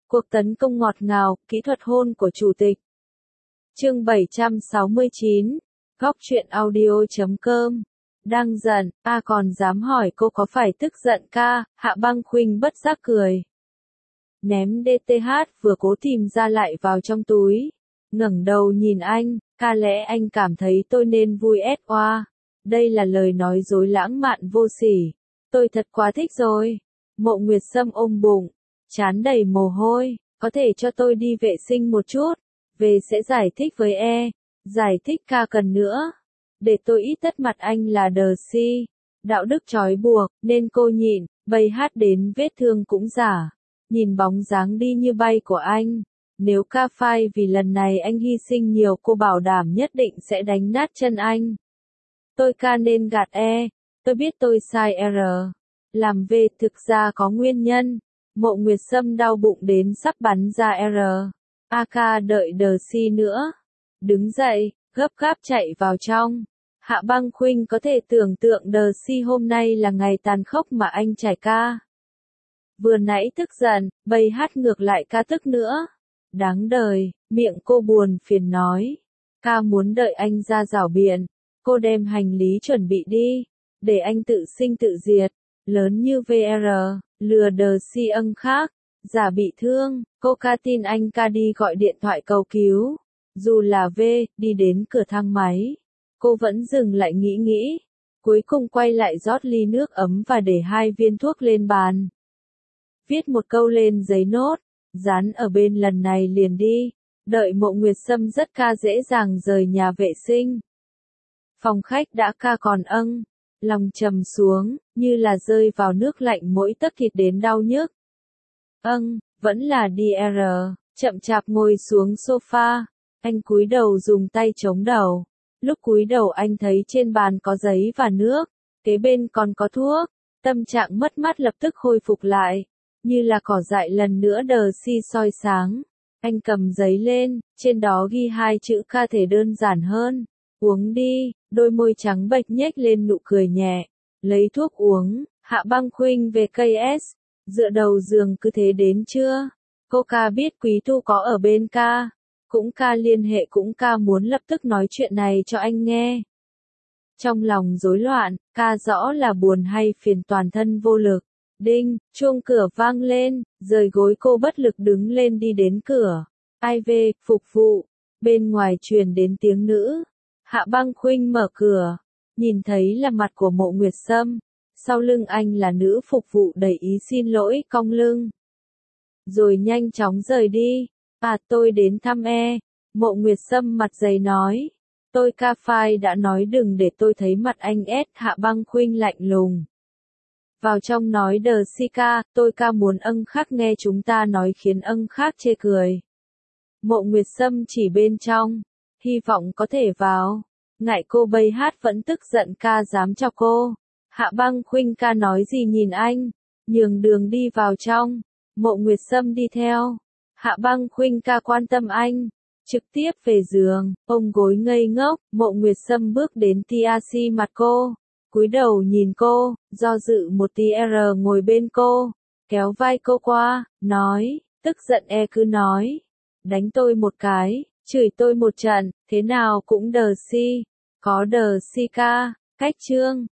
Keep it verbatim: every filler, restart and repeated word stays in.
Cuộc tấn công ngọt ngào, kỹ thuật hôn của chủ tịch. Chương bảy trăm sáu mươi chín, góc truyện audio chấm com. Đang giận, a còn dám hỏi cô có phải tức giận ca, Hạ Băng Khuynh bất giác cười. Ném đê tê hát vừa cố tìm ra lại vào trong túi. Ngẩng đầu nhìn anh, ca lẽ anh cảm thấy tôi nên vui ét oa. Đây là lời nói dối lãng mạn vô sỉ. Tôi thật quá thích rồi. Mộ Nguyệt Sâm ôm bụng, trán đầy mồ hôi, có thể cho tôi đi vệ sinh một chút, về sẽ giải thích với e, giải thích ca cần nữa. Để tôi ít tất mặt anh là đờ si, đạo đức trói buộc, nên cô nhịn, bày hát đến vết thương cũng giả. Nhìn bóng dáng đi như bay của anh, nếu ca phai vì lần này anh hy sinh nhiều cô bảo đảm nhất định sẽ đánh nát chân anh. Tôi ca nên gạt e, tôi biết tôi sai R. Làm V thực ra có nguyên nhân. Mộ Nguyệt Sâm đau bụng đến sắp bắn ra R. A ca đợi đờ si nữa. Đứng dậy, gấp gáp chạy vào trong. Hạ Băng Khuynh có thể tưởng tượng đờ si hôm nay là ngày tàn khốc mà anh trải ca. Vừa nãy tức giận, bây hát ngược lại ca tức nữa. Đáng đời, miệng cô buồn phiền nói. Ca muốn đợi anh ra rảo biện. Cô đem hành lý chuẩn bị đi, để anh tự sinh tự diệt. Lớn như vê rờ, lừa đờ si âng khác, giả bị thương, cô ca tin anh ca đi gọi điện thoại cầu cứu. Dù là V, đi đến cửa thang máy, cô vẫn dừng lại nghĩ nghĩ, cuối cùng quay lại rót ly nước ấm và để hai viên thuốc lên bàn. Viết một câu lên giấy nốt, dán ở bên lần này liền đi, đợi Mộ Nguyệt Sâm rất ca dễ dàng rời nhà vệ sinh. Phòng khách đã ca còn âng. Lòng trầm xuống, như là rơi vào nước lạnh mỗi tấc thịt đến đau nhức. Âng, vẫn là đê rờ, chậm chạp ngồi xuống sofa, anh cúi đầu dùng tay chống đầu. Lúc cúi đầu anh thấy trên bàn có giấy và nước, kế bên còn có thuốc, tâm trạng mất mát lập tức khôi phục lại, như là cỏ dại lần nữa đờ si soi sáng. Anh cầm giấy lên, trên đó ghi hai chữ ca thể đơn giản hơn. Uống đi, đôi môi trắng bệch nhếch lên nụ cười nhẹ. Lấy thuốc uống, Hạ Băng Khuynh về cây S. Dựa đầu giường cứ thế đến chưa? Cô ca biết Quý Thu có ở bên ca. Cũng ca liên hệ cũng ca muốn lập tức nói chuyện này cho anh nghe. Trong lòng rối loạn, ca rõ là buồn hay phiền toàn thân vô lực. Đinh, chuông cửa vang lên, rời gối cô bất lực đứng lên đi đến cửa. Ai về, phục vụ. Bên ngoài truyền đến tiếng nữ. Hạ Băng Khuynh mở cửa, nhìn thấy là mặt của Mộ Nguyệt Sâm, sau lưng anh là nữ phục vụ đầy ý xin lỗi cong lưng. Rồi nhanh chóng rời đi, à tôi đến thăm e, Mộ Nguyệt Sâm mặt dày nói. Tôi ca phai đã nói đừng để tôi thấy mặt anh S. Hạ Băng Khuynh lạnh lùng. Vào trong nói đờ si ca, tôi ca muốn âng khác nghe chúng ta nói khiến âng khác chê cười. Mộ Nguyệt Sâm chỉ bên trong. Hy vọng có thể vào. Ngại cô bây hát vẫn tức giận ca dám cho cô. Hạ Băng Khuynh ca nói gì nhìn anh. Nhường đường đi vào trong. Mộ Nguyệt Sâm đi theo. Hạ Băng Khuynh ca quan tâm anh. Trực tiếp về giường, ôm gối ngây ngốc. Mộ Nguyệt Sâm bước đến tê a xê mặt cô. Cúi đầu nhìn cô, do dự một tí R ngồi bên cô. Kéo vai cô qua, nói, tức giận e cứ nói. Đánh tôi một cái. Chửi tôi một trận, thế nào cũng đờ si. Có đờ si ca, cách chương.